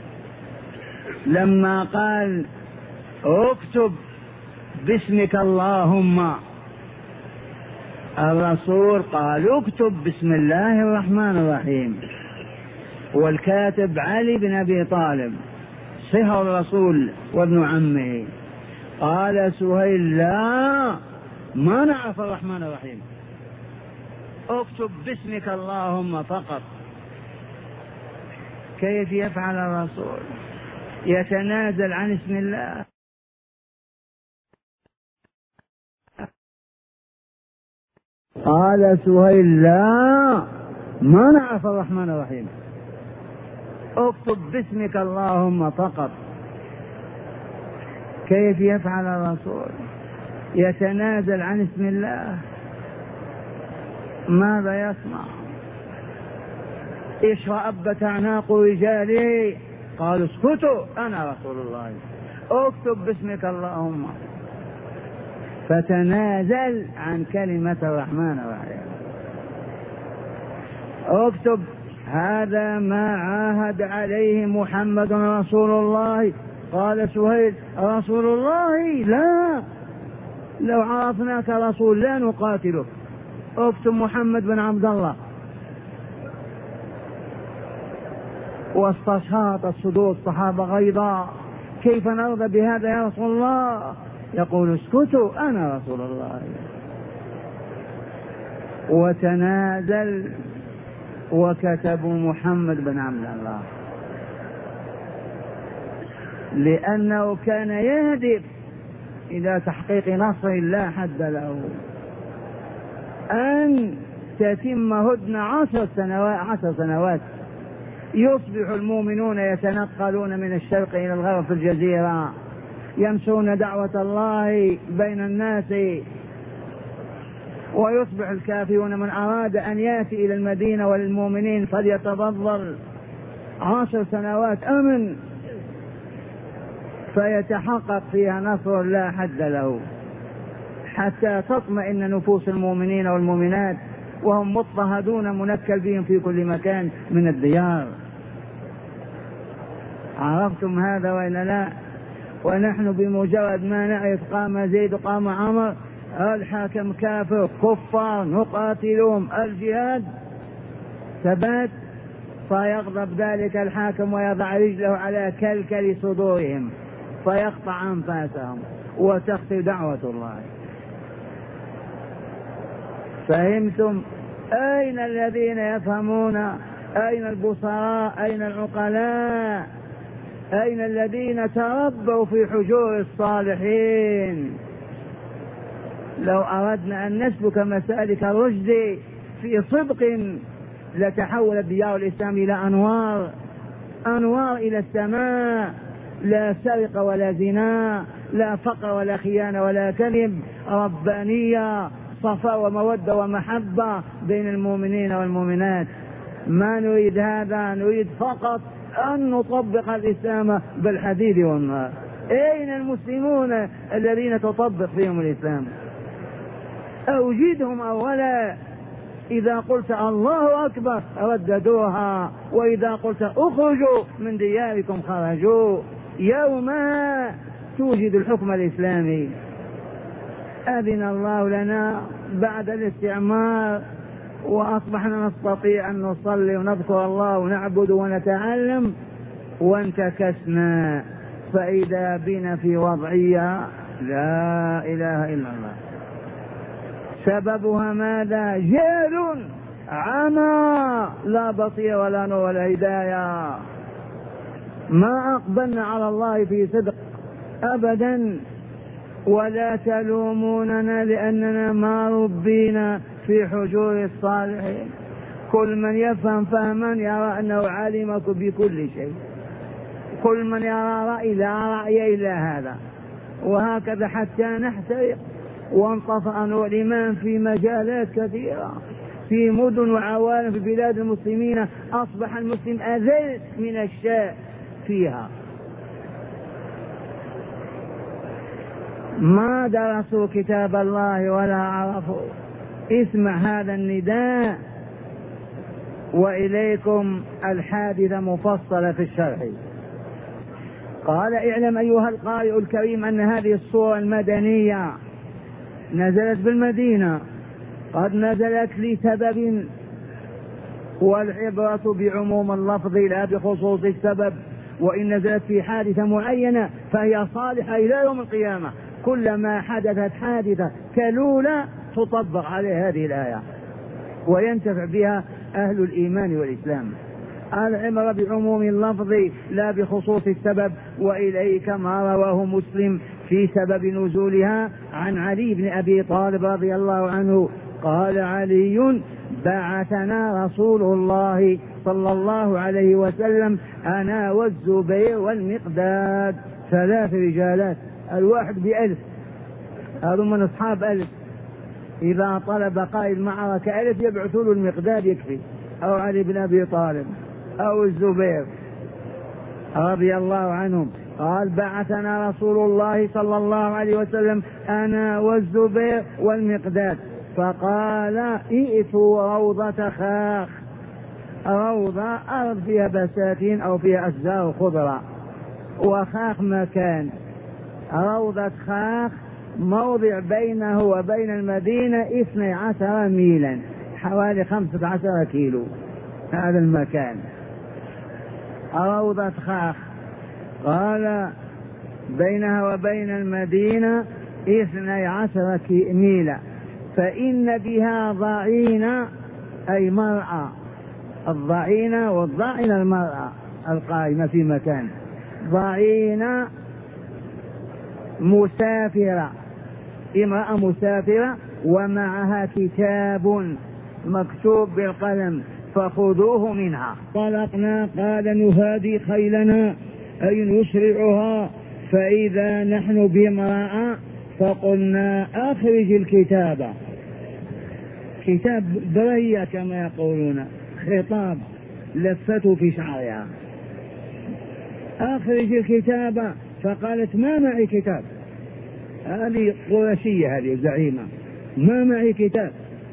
لما قال اكتب باسمك اللهم، الرسول قال اكتب بسم الله الرحمن الرحيم، والكاتب علي بن أبي طالب صهر الرسول وابن عمه. قال سهيل لا، ما نعرف الرحمن الرحيم، اكتب باسمك اللهم فقط. كيف يفعل الرسول؟ يتنازل عن اسم الله. قال سهيل لا، ما نعرف الرحمن الرحيم، اكتب باسمك اللهم فقط. كيف يفعل الرسول؟ يتنازل عن اسم الله. ماذا يصنع؟ اشرأبت أعناق رجالي، قالوا اسكتوا أنا رسول الله، اكتب باسمك اللهم. فتنازل عن كلمة الرحمن الرحيم. اكتب هذا ما عاهد عليه محمد رسول الله. قال سهيل رسول الله لا، لو عرفناك رسول لا نقاتلك، اكتب محمد بن عبد الله. واستشاط الصدور الصحابة غيظا، كيف نرضى بهذا يا رسول الله؟ يقول اسكتوا أنا رسول الله. وتنازل وكتبوا محمد بن عبد الله، لأنه كان يهدف إلى تحقيق نصر لا حد له، أن تتم هدنة 10 سنوات، يصبح المؤمنون يتنقلون من الشرق إلى الغرب في الجزيرة، يمشون دعوة الله بين الناس، ويصبح الكافرون من أراد أن يأتي إلى المدينة وللمؤمنين فليتفضل 10 سنوات أمن، فيتحقق فيها نصر لا حد له، حتى تطمئن نفوس المؤمنين والمؤمنات وهم مضطهدون منكل بهم في كل مكان من الديار. عرفتم هذا وإلا لا؟ ونحن بمجرد ما نعرف قام زيد قام عمر، الحاكم كافر كفار نقاتلهم، الجهاد ثبات، فيغضب ذلك الحاكم ويضع رجله على كلكل صدورهم فيقطع أنفاسهم وتخفي دعوة الله. فهمتم؟ أين الذين يفهمون؟ أين البصراء؟ أين العقلاء؟ أين الذين تربوا في حجور الصالحين؟ لو أردنا أن نسلك مسالك الرشد في صدق لتحول ديار الإسلام إلى أنوار إلى السماء، لا سرقة ولا زنا، لا فقر ولا خيانة ولا كذب، ربانية، صفاء ومودة ومحبة بين المؤمنين والمؤمنات. ما نريد هذا، نريد فقط أن نطبق الإسلام بالحديد والنار. أين المسلمون الذين تطبق فيهم الإسلام؟ أوجدهم أولا. إذا قلت الله أكبر رددوها، وإذا قلت أخرجوا من دياركم خرجوا. يوما توجد الحكم الإسلامي. أذن الله لنا بعد الاستعمار وأصبحنا نستطيع أن نصلي ونذكر الله ونعبد ونتعلم، وانتكسنا فإذا بنا في وضعية لا إله إلا الله. سببها ماذا؟ جهل، عمى، لا بصير ولا نور ولا هداية. ما أقبلنا على الله في صدق أبدا. ولا تلوموننا لأننا ما ربينا في حجور الصالحين. كل من يفهم فهما يرى أنه علم بكل شيء، كل من يرى رأي لا رأي إلا هذا، وهكذا حتى نحترق وانطفأ نور الإيمان في مجالات كثيرة، في مدن وعوالم في بلاد المسلمين أصبح المسلم أذل من الشاء فيها. ما درسوا كتاب الله ولا عرفوا. اسمع هذا النداء وإليكم الحادثة مفصلة في الشرح. قال: اعلم أيها القارئ الكريم أن هذه الصورة المدنية نزلت بالمدينة، قد نزلت لسبب، والعبرة بعموم اللفظ لا بخصوص السبب. وإن نزلت في حادثة معينة فهي صالحة إلى يوم القيامة. كلما حدثت حادثة كالأولى تطبق عليه هذه الآية وينتفع بها أهل الإيمان والإسلام. العبرة بعموم اللفظ لا بخصوص السبب. وإليك ما رواه مسلم في سبب نزولها عن علي بن أبي طالب رضي الله عنه قال علي: بعثنا رسول الله صلى الله عليه وسلم أنا والزبير والمقداد، 3 رجالات، الواحد ب1000، هذا من أصحاب 1000. إذا طلب قائد معركة 1000 يبعثوا له المقداد يكفي، أو علي بن أبي طالب أو الزبير رضي الله عنهم. قال: بعثنا رسول الله صلى الله عليه وسلم أنا والزبير والمقداد، فقال: ائتوا روضة خاخ. روضة أرض فيها بساتين أو فيها أشجار خضراء، وخاخ مكان. روضة خاخ موضع بينه وبين المدينة 12 ميلا، حوالي 15 كيلو هذا المكان، روضة خاخ. قال: بينها وبين المدينة 12 ميلا، فإن بها ضعينة، أي مرأة، الضعينة والضعينة المرأة القائمة في مكان، ضعينة مسافرة، امرأة مسافرة ومعها كتاب مكتوب بالقلم فخذوه منها. طلقنا، قال: نهادي خيلنا أي نسرعها، فإذا نحن بامرأة فقلنا: أخرج الكتاب. كتاب برية كما يقولون، خطاب لفته في شعرها. أخرج الكتاب. فقالت: ما معي كتاب. هذه قرشية، هذه زعيمة، ما معي كتاب.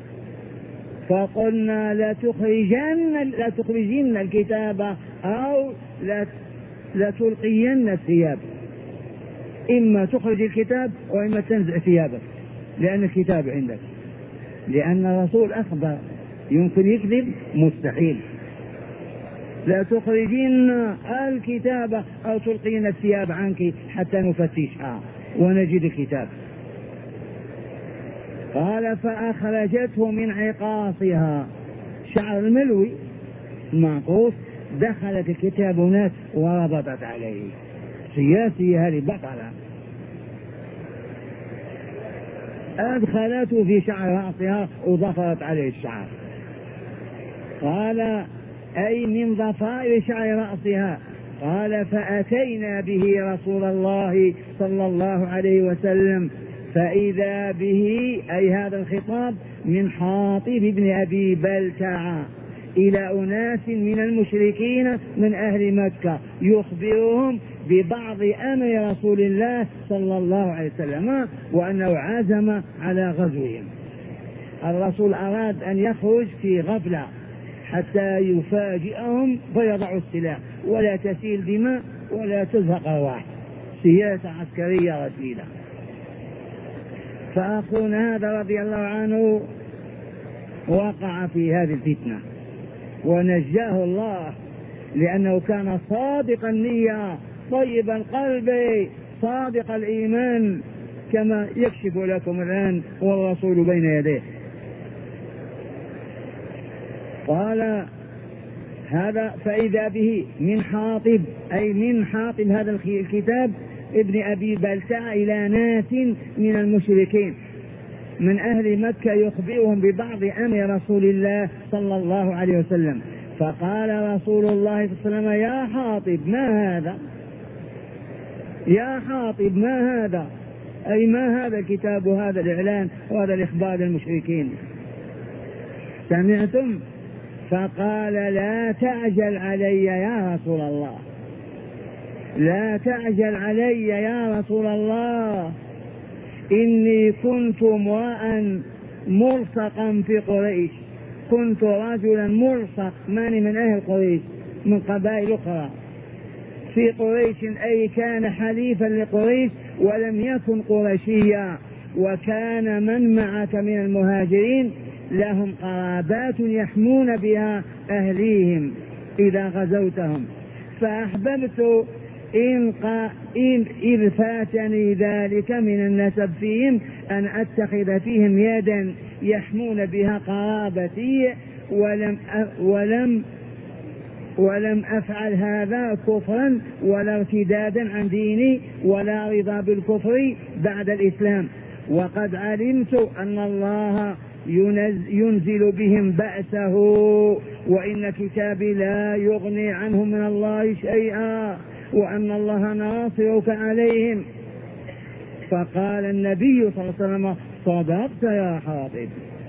فقلنا: لا تخرجين الكتاب أو لا تلقين الثياب، إما تخرج الكتاب وإما تنزع ثيابك لأن الكتاب عندك، لأن الرسول أخبر، يمكن يكذب؟ مستحيل. لا تخرجين الكتاب أو تلقين الثياب عنك حتى نفتشها ونجد الكتاب. قال: فأخرجته من عقاصها، شعر الملوي معقوس، دخلت الكتاب هناك وربطت عليه. سياسية هذه بطلة، أدخلته في شعر رأسها وضفرت عليه الشعر. قال: أي من ضفائر شعر رأسها. قال: فأتينا به رسول الله صلى الله عليه وسلم فإذا به، أي هذا الخطاب، من حاطب بن أبي بلتع إلى أناس من المشركين من أهل مكة يخبرهم ببعض أمر رسول الله صلى الله عليه وسلم وأنه عزم على غزوهم. الرسول أراد أن يخرج في غفلة حتى يفاجئهم فيضعوا السلاح ولا تسيل دماء ولا تزهق أرواح، سياسة عسكرية رشيدة. فأخونا هذا رضي الله عنه وقع في هذه الفتنة ونجاه الله، لأنه كان صادق النية، طيب القلب، صادق الإيمان، كما يكشف لكم الآن والرسول بين يديه. قال هذا فإذا به من حاطب، أي من حاطب هذا الكتاب ابن أبي بلتع إلى ناس من المشركين من أهل مكة يخبرهم ببعض أمر رسول الله صلى الله عليه وسلم. فقال رسول الله صلى الله عليه وسلم يا حاطب ما هذا، يا حاطب ما هذا، أي ما هذا الكتاب وهذا الإعلان وهذا الإخبار للمشركين، سمعتم؟ فقال لا تعجل علي يا رسول الله، لا تعجل علي يا رسول الله، إني كنت امرأ ملصقا في قريش، كنت رجلا ملصق، ماني من أهل قريش، من قبائل أخرى في قريش، أي كان حليفا لقريش ولم يكن قرشيا. وكان من معك من المهاجرين لهم قرابات يحمون بها أهليهم إذا غزوتهم، فأحببت إذ فاتني ذلك من النسب فيهم أن أتخذ فيهم يدا يحمون بها قرابتي، ولم أفعل هذا كفرا ولا ارتدادا عن ديني ولا رضا بالكفر بعد الإسلام. وقد علمت أن الله ينزل بهم بأسه، وإن كتابي لا يغني عنهم من الله شيئا، وأن الله ناصرك عليهم. فقال النبي صلى الله عليه وسلم صدقت يا حاطب،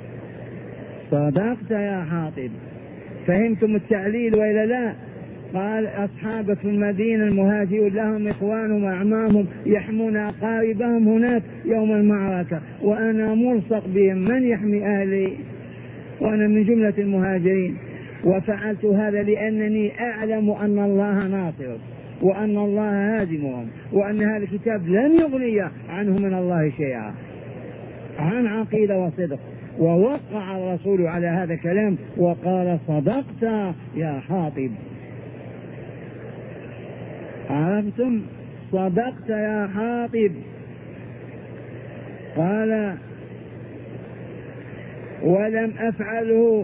صدقت يا حاطب. فهمتم التعليل وإلا لا؟ قال أصحابك في المدينة المهاجرون لهم إخوانهم وأعمامهم يحمون أقاربهم هناك يوم المعركة، وأنا ملصق بهم، من يحمي أهلي وأنا من جملة المهاجرين؟ وفعلت هذا لأنني أعلم أن الله ناصر وأن الله هازمهم، وأن هذا الكتاب لن يغني عنه من الله شيئا، عن عقيدة وصدق. ووقع الرسول على هذا الكلام وقال صدقت يا حاطب. عرفتم؟ صدقت يا حاطب. قال ولم أفعله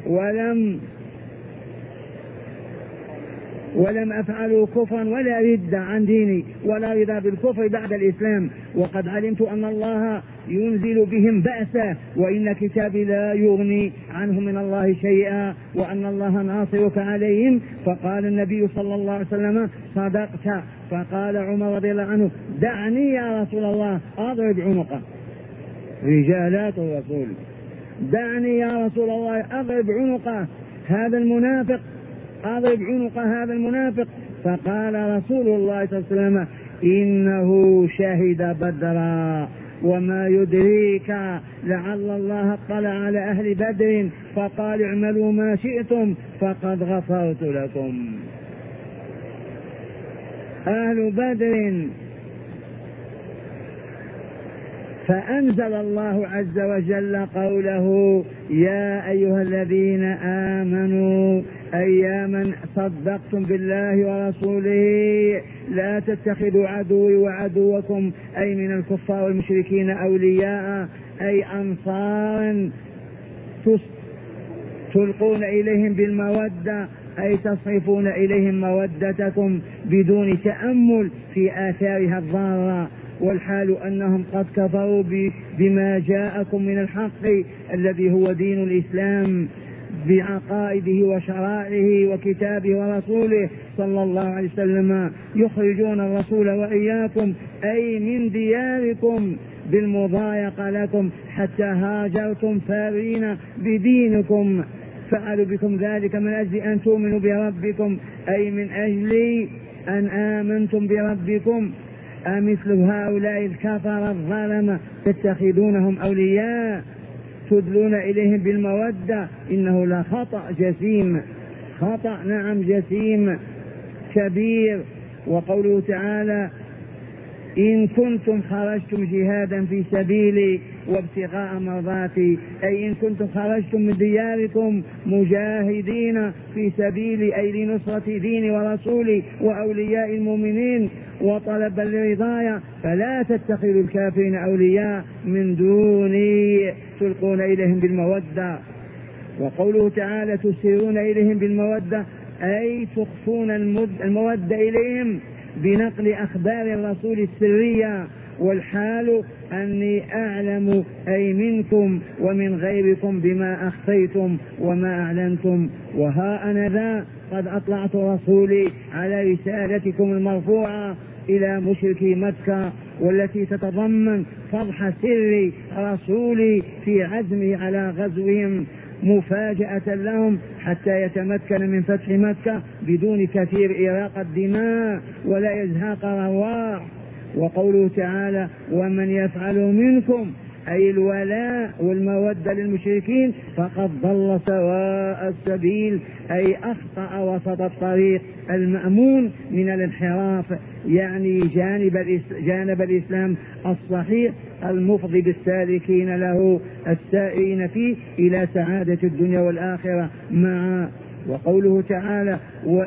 ولم أفعله كفرا ولا رد عن ديني ولا رضا بالكفر بعد الإسلام. وقد علمت أن الله ينزل بهم بأسا، وإن كتابي لا يغني عنه من الله شيئا، وأن الله ناصرك عليهم. فقال النبي صلى الله عليه وسلم صدقت. فقال عمر رضي الله عنه دعني يا رسول الله أضرب عنقه، رجالات الرسول، دعني يا رسول الله أضرب عنقه هذا المنافق، أضرب عنق هذا المنافق. فقال رسول الله صلى الله عليه وسلم إنه شهد بدرا، وما يدريك لعل الله اطلع على أهل بدر فقال اعملوا ما شئتم فقد غفرت لكم. أهل بدر. فأنزل الله عز وجل قوله يا أيها الذين آمنوا أي من صدقتم بالله ورسوله لا تتخذوا عدوي وعدوكم أي من الكفار والمشركين أولياء، أي أنصارا تلقون إليهم بالمودة، أي تصرفون إليهم مودتكم بدون تأمل في آثارها الضارة، والحال أنهم قد كفروا بما جاءكم من الحق الذي هو دين الإسلام بعقائده وشرائعه وكتابه ورسوله صلى الله عليه وسلم، يخرجون الرسول وإياكم أي من دياركم بالمضايقة لكم حتى هاجرتم فارين بدينكم. فعلوا بكم ذلك من أجل أن تؤمنوا بربكم، أي من أجل أن آمنتم بربكم. أمثل هؤلاء الكفر الظلمة تتخذونهم أولياء تدلون إليهم بالمودة، إنه لخطأ جسيم، خطأ نعم جسيم كبير. وقوله تعالى إن كنتم خرجتم جهادا في سبيلي وابتغاء مرضاتي، أي إن كنتم خرجتم من دياركم مجاهدين في سبيلي، أي لنصرة ديني ورسولي وأولياء المؤمنين وطلبا لرضايا، فلا تتخذوا الكافرين أولياء من دوني تلقون إليهم بالمودة. وقوله تعالى تسيرون إليهم بالمودة، أي تخفون المودة إليهم بنقل أخبار الرسول السرية، والحال أني أعلم أي منكم ومن غيركم بما أخفيتم وما أعلنتم، وها أنا ذا قد أطلعت رسولي على رسالتكم المرفوعة إلى مشركي مكة، والتي تتضمن فضح سر رسولي في عزمه على غزوهم مفاجأة لهم حتى يتمكن من فتح مكة بدون كثير إراقة الدماء ولا إزهاق الأرواح. وقوله تعالى ومن يفعل منكم، أي الولاء والمودة للمشركين، فقد ضل سواء السبيل، أي أخطأ وسط الطريق المأمون من الانحراف، يعني جانب الإسلام الصحيح المفضي بالسالكين له السائرين فيه إلى سعادة الدنيا والآخرة معا. وقوله تعالى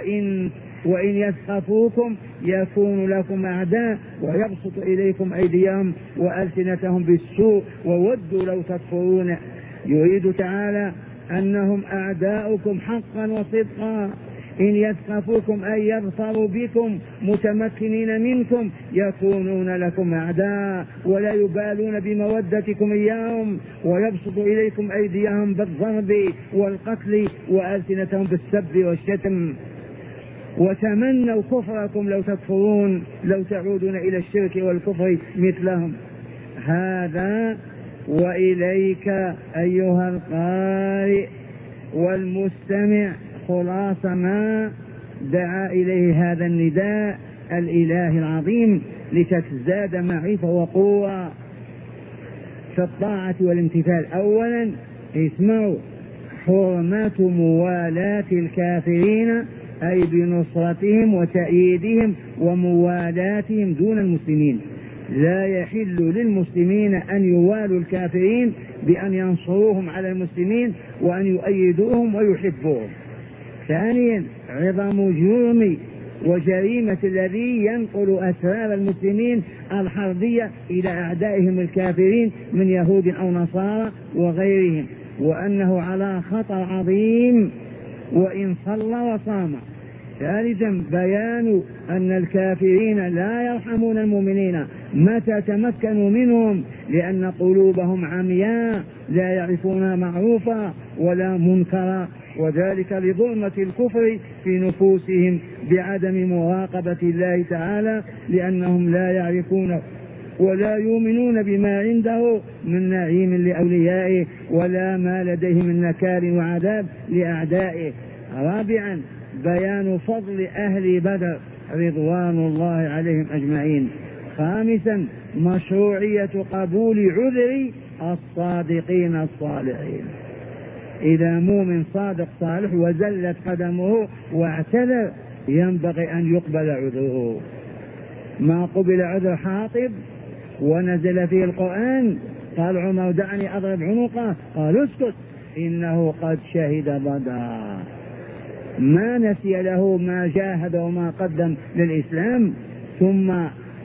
وإن يثقفوكم يكون لكم أعداء ويبسط إليكم أيديهم وألسنتهم بالسوء وودوا لو تكفرون. يريد تعالى أنهم أعداؤكم حقا وصدقا. إن يثقفوكم أي يظفروا بكم متمكنين منكم يكونون لكم أعداء ولا يبالون بمودتكم إياهم، ويبسط إليكم أيديهم بالضرب والقتل وألسنتهم بالسب والشتم. وتمنوا كفركم لو تكفرون، لو تعودون إلى الشرك والكفر مثلهم. هذا وإليك أيها القارئ والمستمع خلاص ما دعا إليه هذا النداء الإله العظيم لتزداد معرفة وقوة في الطاعة والامتثال. أولا اسمعوا، حرمة موالاة الكافرين، أي بنصرتهم وتأييدهم وموالاتهم دون المسلمين. لا يحل للمسلمين أن يوالوا الكافرين بأن ينصروهم على المسلمين وأن يؤيدوهم ويحبوهم. ثانيا عظم جرم وجريمة الذي ينقل أسرار المسلمين الحربية إلى أعدائهم الكافرين من يهود أو نصارى وغيرهم، وأنه على خطر عظيم وإن صلى وصام. ثالثا بيان أن الكافرين لا يرحمون المؤمنين متى تمكنوا منهم، لأن قلوبهم عمياء لا يعرفون معروفا ولا منكرا، وذلك لظلمة الكفر في نفوسهم بعدم مراقبة الله تعالى، لأنهم لا يعرفون ولا يؤمنون بما عنده من نعيم لأوليائه ولا ما لديه من نكال وعذاب لأعدائه. رابعا بيان فضل أهل بدر رضوان الله عليهم أجمعين. خامسا مشروعية قبول عذر الصادقين الصالحين. إذا مؤمن صادق صالح وزلت قدمه واعتذر ينبغي أن يقبل عذره. ما قبل عذر حاطب ونزل فيه القرآن، قال عمر دعني أضرب عنقه، قال اسكت إنه قد شهد بدرا. ما نسي له ما جاهد وما قدم للإسلام. ثم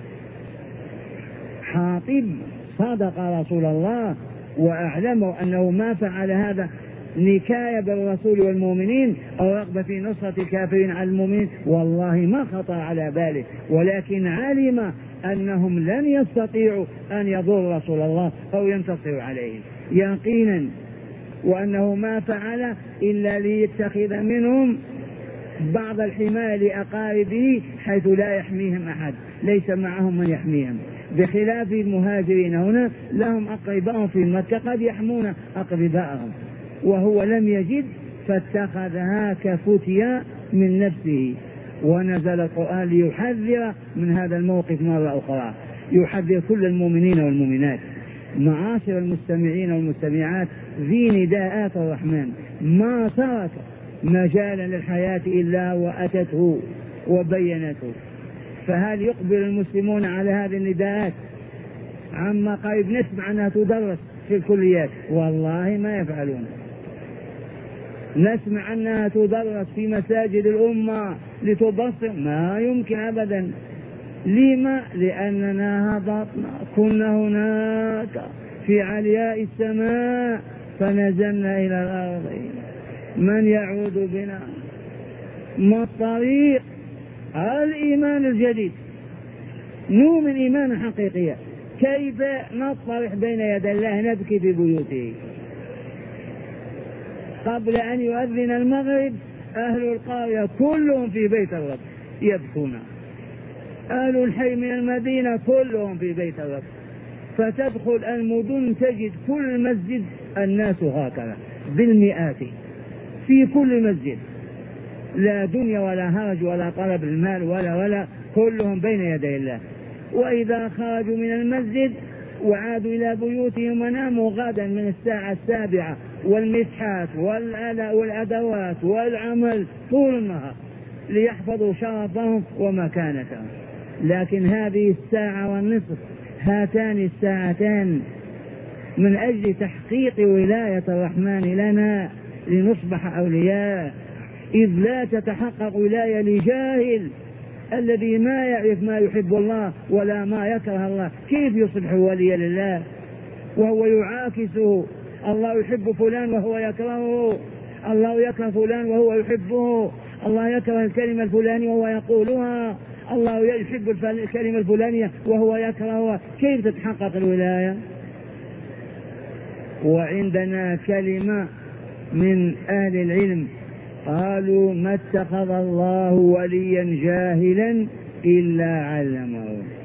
حاطب صدق رسول الله وأعلمه أنه ما فعل هذا نكاية بالرسول والمؤمنين أو رغبة في نصرة الكافرين على المؤمنين، والله ما خطر على باله، ولكن علم أنهم لن يستطيعوا أن يضروا رسول الله أو ينتصروا عليهم يقينا، وأنه ما فعل إلا ليتخذ منهم بعض الحماية لأقاربه حيث لا يحميهم أحد، ليس معهم من يحميهم، بخلاف المهاجرين هنا لهم أقرباء في مكة قد يحمون أقرباءهم، وهو لم يجد فاتخذها كفتيا من نفسه. ونزل القرآن ليحذر من هذا الموقف مرة أخرى، يحذر كل المؤمنين والمؤمنات. معاشر المستمعين والمستمعات، في نداءات الرحمن ما ترك مجالا للحياة إلا وأتته وبينته، فهل يقبل المسلمون على هذه النداءات؟ عما قريب نسمع أنها تدرس في الكليات، والله ما يفعلون. نسمع أنها تدرس في مساجد الأمة لتبصر، ما يمكن أبدا. لما؟ لأننا هبطنا، كنا هناك في علياء السماء فنزلنا إلى الأرض. من يعود بنا؟ ما الطريق؟ الإيمان الجديد، نؤمن إيمانا حقيقيا. كيف نطرح بين يدي الله نبكي في بيوته؟ قبل أن يؤذن المغرب أهل القرية كلهم في بيت الرب يبكون، أهل الحي من المدينة كلهم في بيت الرب. فتدخل المدن تجد كل مسجد الناس هكذا بالمئات في كل مسجد، لا دنيا ولا هرج ولا طلب المال ولا كلهم بين يدي الله. وإذا خرجوا من المسجد وعادوا إلى بيوتهم وناموا غدا من الساعة 7 والمسحات والأدوات والعمل طول النهار ليحفظوا شرفهم ومكانتهم. لكن هذه الساعة والنصف، هاتان الساعتان من أجل تحقيق ولاية الرحمن لنا لنصبح أولياء، إذ لا تتحقق ولاية لجاهل الذي ما يعرف ما يحب الله ولا ما يكره الله. كيف يصبح وليا لله وهو يعاكسه؟ الله يحب فلان وهو يكرهه، الله يكره فلان وهو يحبه، الله يكره الكلمة الفلانية وهو يقولها، الله يحب الكلمة الفلانية وهو يكرهها. كيف تتحقق الولاية؟ وعندنا كلمة من أهل العلم قالوا: ما اتخذ الله وليا جاهلا إلا علمه.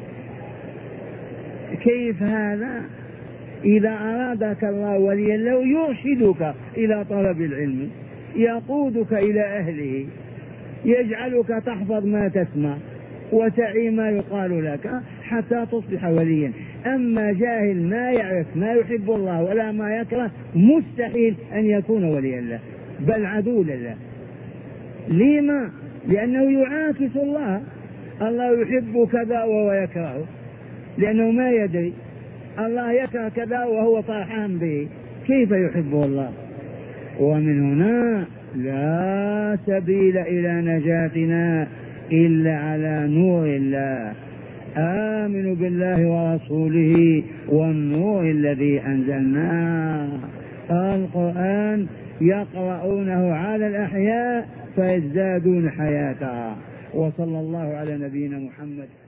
كيف هذا؟ إذا أرادك الله وليا لو يرشدك إلى طلب العلم، يقودك إلى أهله، يجعلك تحفظ ما تسمع وتعي ما يقال لك حتى تصبح وليا. أما جاهل ما يعرف ما يحب الله ولا ما يكره مستحيل أن يكون وليا له، بل عدو لله. لما؟ لأنه يعاكس الله، الله يحب كذا وهو يكره لأنه ما يدري، الله يكره كذا وهو فرحان به، كيف يحبه الله؟ ومن هنا لا سبيل إلى نجاتنا إلا على نور الله. آمنوا بالله ورسوله والنور الذي أنزلناه. القرآن يقرؤونه على الأحياء فيزدادون حياة. وصلى الله على نبينا محمد.